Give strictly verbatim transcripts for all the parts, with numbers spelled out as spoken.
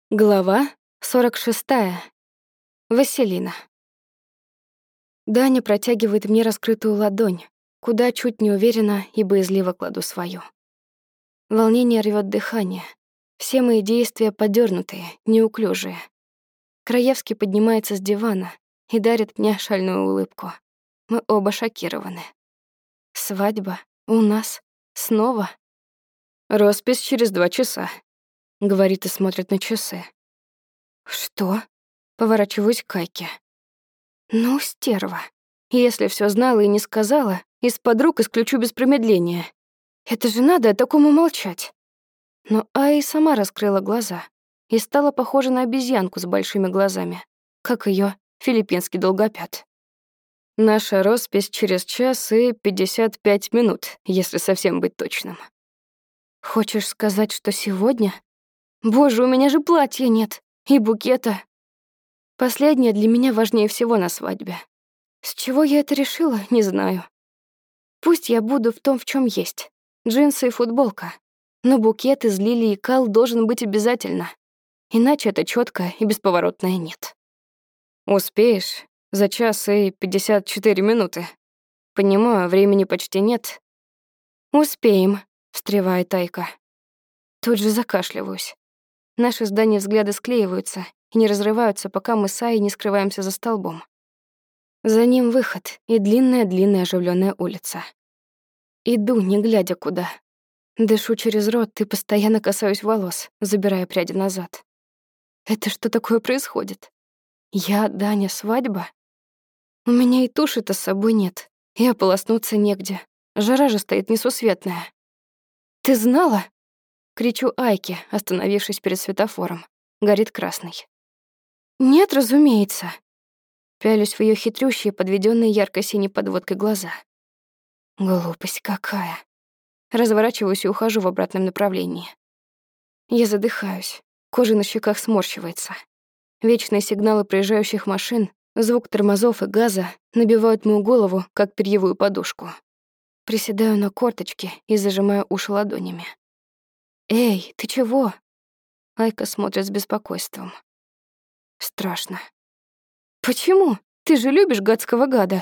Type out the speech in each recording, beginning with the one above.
Глава сорок шестая. Василина. Даня протягивает мне раскрытую ладонь, куда чуть неуверенно и боязливо кладу свою. Волнение рвёт дыхание. Все мои действия подёрнутые, неуклюжие. Краевский поднимается с дивана и дарит мне шальную улыбку. Мы оба шокированы. Свадьба? У нас? Снова? «Роспись через два часа», — говорит и смотрит на часы. «Что?» — поворачиваюсь к Айке. «Ну, стерва. Если всё знала и не сказала, из-под рук исключу без промедления. Это же надо такому молчать». Но Ая сама раскрыла глаза и стала похожа на обезьянку с большими глазами, как её филиппинский долгопят. «Наша роспись через час и пятьдесят пять минут, если совсем быть точным». «Хочешь сказать, что сегодня? Боже, у меня же платья нет и букета». Последнее для меня важнее всего на свадьбе. С чего я это решила, не знаю. Пусть я буду в том, в чем есть. Джинсы и футболка. Но букет из лилий и кал должен быть обязательно. Иначе это четкое и бесповоротное нет. «Успеешь? За час и пятьдесят четыре минуты. Понимаю, времени почти нет». «Успеем», — встревает Айка. Тут же закашливаюсь. Наши с Даней взгляды склеиваются и не разрываются, пока мы с Аей не скрываемся за столбом. За ним выход и длинная-длинная оживленная улица. Иду, не глядя куда. Дышу через рот и постоянно касаюсь волос, забирая пряди назад. Это что такое происходит? Я, Даня, свадьба? У меня и туши-то с собой нет, и ополоснуться негде. Жара же стоит несусветная. «Ты знала?» — кричу Айке, остановившись перед светофором. Горит красный. «Нет, разумеется». Пялюсь в её хитрющие, подведённые ярко-синей подводкой глаза. Глупость какая. Разворачиваюсь и ухожу в обратном направлении. Я задыхаюсь, кожа на щеках сморщивается. Вечные сигналы проезжающих машин, звук тормозов и газа набивают мою голову, как перьевую подушку. Приседаю на корточки и зажимаю уши ладонями. «Эй, ты чего?» Айка смотрит с беспокойством. Страшно. «Почему? Ты же любишь гадского гада!»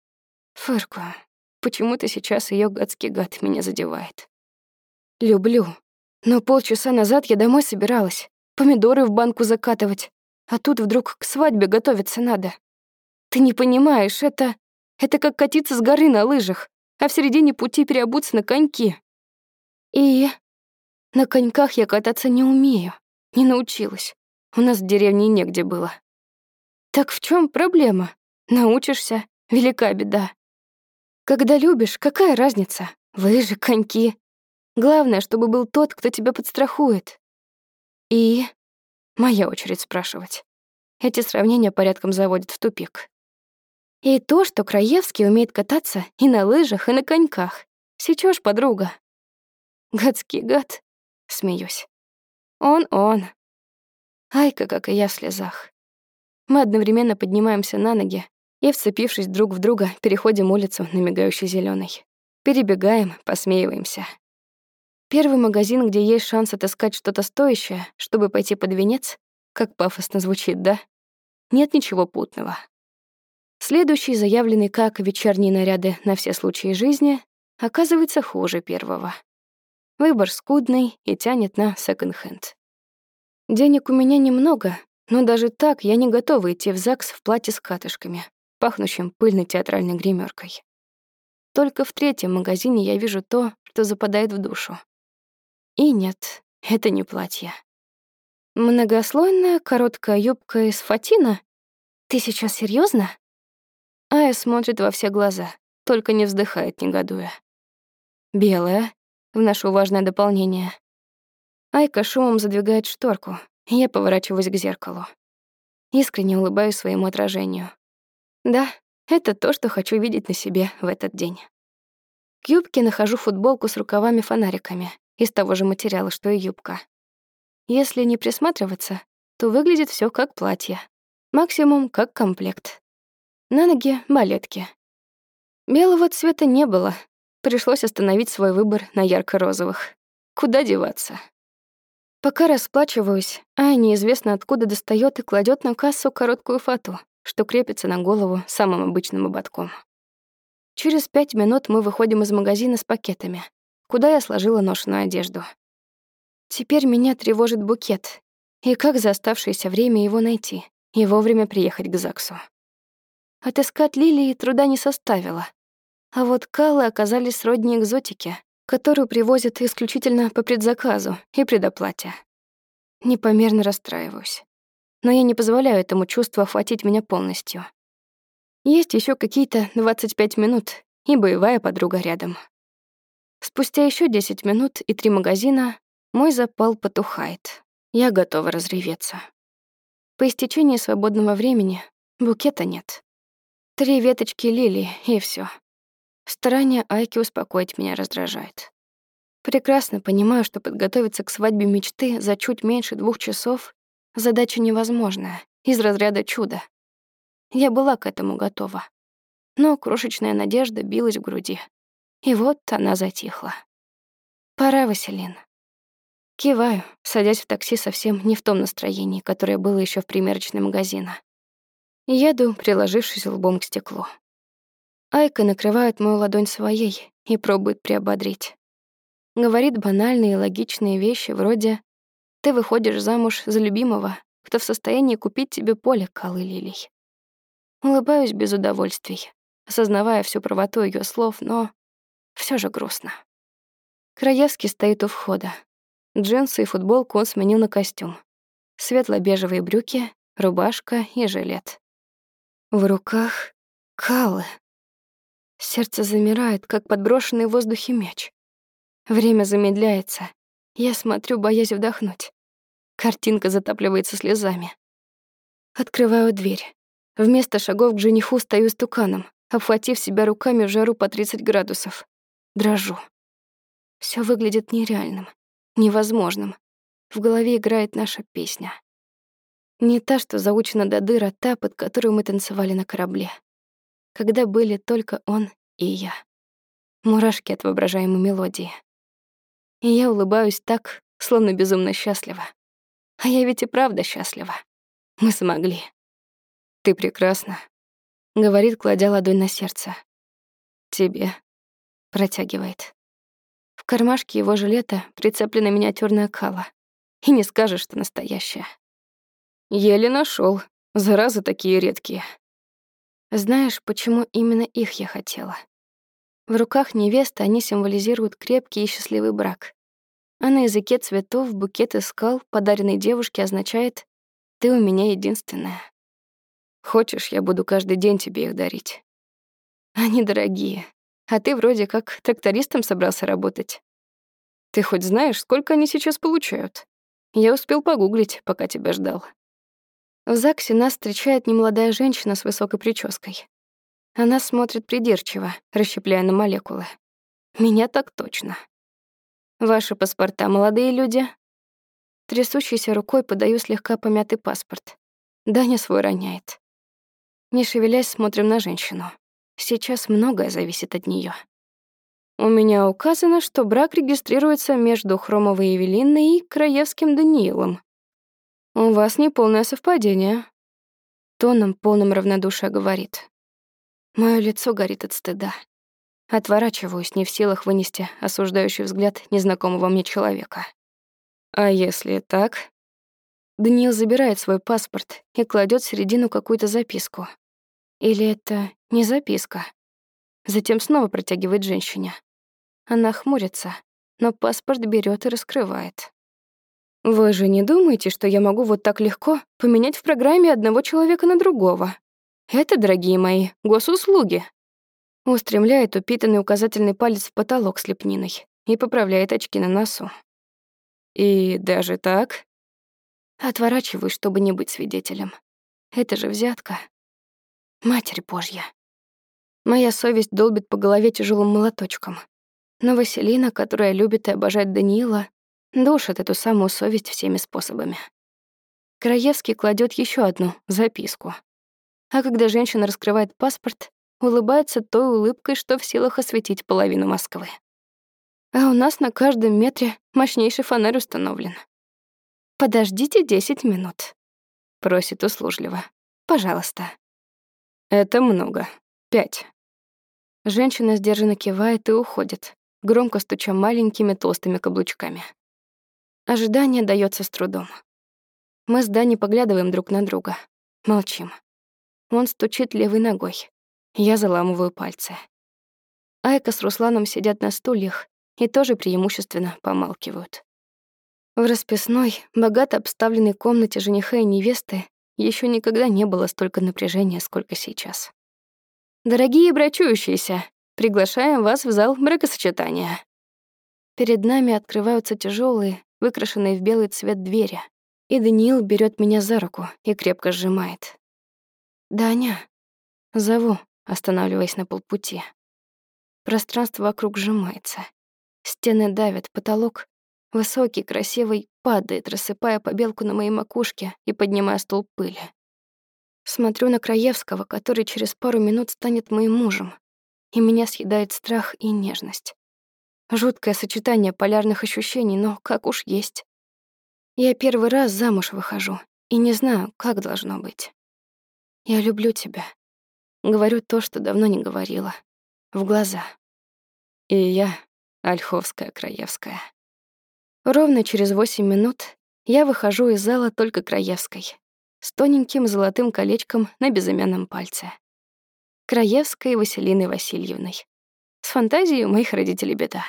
Фыркаю. Почему-то сейчас её гадский гад меня задевает. Люблю. Но полчаса назад я домой собиралась. Помидоры в банку закатывать. А тут вдруг к свадьбе готовиться надо. Ты не понимаешь, это... Это как катиться с горы на лыжах, а в середине пути переобуться на коньки. И... На коньках я кататься не умею. Не научилась. У нас в деревне негде было. Так в чём проблема? Научишься, велика беда. Когда любишь, какая разница? Лыжи, коньки. Главное, чтобы был тот, кто тебя подстрахует. И... Моя очередь спрашивать. Эти сравнения порядком заводят в тупик. И то, что Краевский умеет кататься и на лыжах, и на коньках. Сечёшь, подруга. Гадский гад. Смеюсь. Он-он. Айка, как и я, в слезах. Мы одновременно поднимаемся на ноги и, вцепившись друг в друга, переходим улицу на мигающий зелёный. Перебегаем, посмеиваемся. Первый магазин, где есть шанс отыскать что-то стоящее, чтобы пойти под венец, как пафосно звучит, да? Нет ничего путного. Следующий, заявленный как вечерние наряды на все случаи жизни, оказывается хуже первого. Выбор скудный и тянет на секонд-хенд. Денег у меня немного, но даже так я не готова идти в ЗАГС в платье с катышками, пахнущим пыльной театральной гримеркой. Только в третьем магазине я вижу то, что западает в душу. И нет, это не платье. Многослойная короткая юбка из фатина? Ты сейчас серьезно? Ая смотрит во все глаза, только не вздыхает, негодуя. Белая, вношу важное дополнение. Айка шумом задвигает шторку, и я поворачиваюсь к зеркалу. Искренне улыбаюсь своему отражению. Да, это то, что хочу видеть на себе в этот день. К юбке нахожу футболку с рукавами-фонариками из того же материала, что и юбка. Если не присматриваться, то выглядит всё как платье. Максимум как комплект. На ноги балетки. Белого цвета не было. Пришлось остановить свой выбор на ярко-розовых. Куда деваться? Пока расплачиваюсь, Ая неизвестно откуда достает и кладет на кассу короткую фату, что крепится на голову самым обычным ободком. Через пять минут мы выходим из магазина с пакетами, куда я сложила ношеную одежду. Теперь меня тревожит букет, и как за оставшееся время его найти и вовремя приехать к ЗАГСу. Отыскать лилии труда не составило, а вот каллы оказались сродни экзотике, которую привозят исключительно по предзаказу и предоплате. Непомерно расстраиваюсь, но я не позволяю этому чувству охватить меня полностью. Есть еще какие-то двадцать пять минут, и боевая подруга рядом. Спустя еще десять минут и три магазина мой запал потухает. Я готова разреветься. По истечении свободного времени букета нет. Три веточки лилии, и все. Старание Айки успокоить меня раздражает. Прекрасно понимаю, что подготовиться к свадьбе мечты за чуть меньше двух часов — задача невозможная, из разряда чуда. Я была к этому готова. Но крошечная надежда билась в груди. И вот она затихла. Пора, Василин. Киваю, садясь в такси совсем не в том настроении, которое было еще в примерочной магазина. Еду, приложившись лбом к стеклу. Айка накрывает мою ладонь своей и пробует приободрить. Говорит банальные и логичные вещи вроде «ты выходишь замуж за любимого, кто в состоянии купить тебе поле каллы лилий». Улыбаюсь без удовольствий, осознавая всю правоту ее слов, но все же грустно. Краевский стоит у входа. Джинсы и футболку он сменил на костюм. Светло-бежевые брюки, рубашка и жилет. В руках каллы. Сердце замирает, как подброшенный в воздухе мяч. Время замедляется. Я смотрю, боясь вдохнуть. Картинка затапливается слезами. Открываю дверь. Вместо шагов к жениху стою стуканом, обхватив себя руками в жару по тридцать градусов. Дрожу. Всё выглядит нереальным, невозможным. В голове играет наша песня. Не та, что заучена до дыр, а та, под которую мы танцевали на корабле. Когда были только он и я. Мурашки от воображаемой мелодии. И я улыбаюсь так, словно безумно счастлива. А я ведь и правда счастлива. Мы смогли. «Ты прекрасна», — говорит, кладя ладонь на сердце. «Тебе», — протягивает. В кармашке его жилета прицеплена миниатюрная калла. И не скажешь, что настоящая. Еле нашёл. Заразы такие редкие. Знаешь, почему именно их я хотела? В руках невесты они символизируют крепкий и счастливый брак. А на языке цветов букет из калл, подаренный девушке, означает «ты у меня единственная». Хочешь, я буду каждый день тебе их дарить? Они дорогие. А ты вроде как трактористом собрался работать. Ты хоть знаешь, сколько они сейчас получают? Я успел погуглить, пока тебя ждал. В ЗАГСе нас встречает немолодая женщина с высокой прической. Она смотрит придирчиво, расщепляя на молекулы. Меня так точно. Ваши паспорта, молодые люди? Трясущейся рукой подаю слегка помятый паспорт. Даня свой роняет. Не шевелясь, смотрим на женщину. Сейчас многое зависит от неё. У меня указано, что брак регистрируется между Хромовой Евелиной и Краевским Даниилом. У вас неполное совпадение. Тоном, полным равнодушия, говорит. Моё лицо горит от стыда. Отворачиваюсь, не в силах вынести осуждающий взгляд незнакомого мне человека. А если так? Даниил забирает свой паспорт и кладет в середину какую-то записку. Или это не записка? Затем снова протягивает женщине. Она хмурится, но паспорт берет и раскрывает. Вы же не думаете, что я могу вот так легко поменять в программе одного человека на другого? Это, дорогие мои, госуслуги. Устремляет упитанный указательный палец в потолок с лепниной и поправляет очки на носу. И даже так? Отворачиваюсь, чтобы не быть свидетелем. Это же взятка. Матерь Божья. Моя совесть долбит по голове тяжелым молоточком. Но Василина, которая любит и обожает Даниила, душит эту самую совесть всеми способами. Краевский кладет еще одну записку. А когда женщина раскрывает паспорт, улыбается той улыбкой, что в силах осветить половину Москвы. А у нас на каждом метре мощнейший фонарь установлен. «Подождите десять минут», — просит услужливо. «Пожалуйста». «Это много. Пять». Женщина сдержанно кивает и уходит, громко стуча маленькими толстыми каблучками. Ожидание даётся с трудом. Мы с Даней поглядываем друг на друга. Молчим. Он стучит левой ногой. Я заламываю пальцы. Айка с Русланом сидят на стульях и тоже преимущественно помалкивают. В расписной, богато обставленной комнате жениха и невесты ещё никогда не было столько напряжения, сколько сейчас. «Дорогие брачующиеся, приглашаем вас в зал бракосочетания». Перед нами открываются тяжёлые, выкрашенные в белый цвет двери, и Даниил берёт меня за руку и крепко сжимает. «Даня», — зову, останавливаясь на полпути. Пространство вокруг сжимается. Стены давят, потолок, высокий, красивый, падает, рассыпая побелку на моей макушке и поднимая столб пыли. Смотрю на Краевского, который через пару минут станет моим мужем, и меня съедает страх и нежность. Жуткое сочетание полярных ощущений, но как уж есть. Я первый раз замуж выхожу и не знаю, как должно быть. Я люблю тебя. Говорю то, что давно не говорила. В глаза. И я, Ольховская-Краевская. Ровно через восемь минут я выхожу из зала только Краевской, с тоненьким золотым колечком на безымянном пальце. Краевской Василиной Васильевной. С фантазией у моих родителей беда.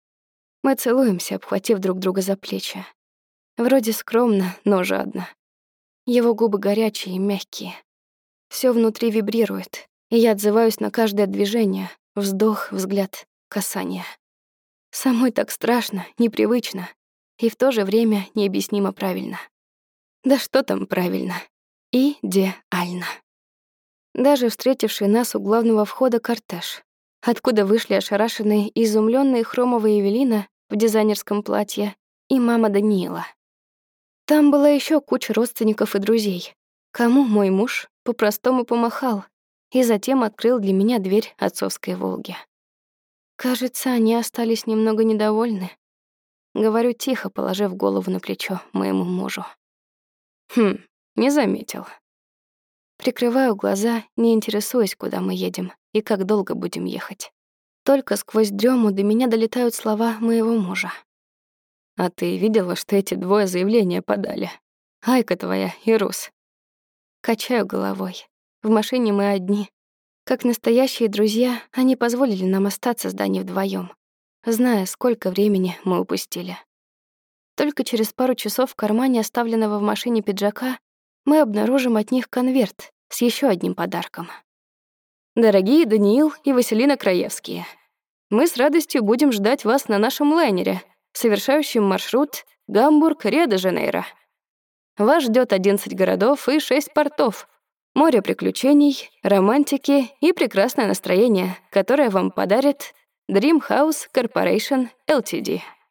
Мы целуемся, обхватив друг друга за плечи. Вроде скромно, но жадно. Его губы горячие и мягкие. Всё внутри вибрирует, и я отзываюсь на каждое движение, вздох, взгляд, касание. Самой так страшно, непривычно, и в то же время необъяснимо правильно. Да что там правильно? Идеально. Даже встретивший нас у главного входа кортеж, откуда вышли ошарашенные и изумлённые хромовая Эвелина в дизайнерском платье и мама Даниила. Там была ещё куча родственников и друзей, кому мой муж по-простому помахал и затем открыл для меня дверь отцовской «Волги». Кажется, они остались немного недовольны. Говорю тихо, положив голову на плечо моему мужу. Хм, не заметил. Прикрываю глаза, не интересуясь, куда мы едем и как долго будем ехать. Только сквозь дрему до меня долетают слова моего мужа. «А ты видела, что эти двое заявления подали? Айка твоя и Рус». Качаю головой. В машине мы одни. Как настоящие друзья, они позволили нам остаться с Даней вдвоём, зная, сколько времени мы упустили. Только через пару часов в кармане оставленного в машине пиджака мы обнаружим от них конверт с ещё одним подарком. «Дорогие Даниил и Василина Краевские, мы с радостью будем ждать вас на нашем лайнере, совершающем маршрут Гамбург-Рио-де-Жанейро. Вас ждёт одиннадцать городов и шесть портов, море приключений, романтики и прекрасное настроение, которое вам подарит Dream House Corporation эл ти ди».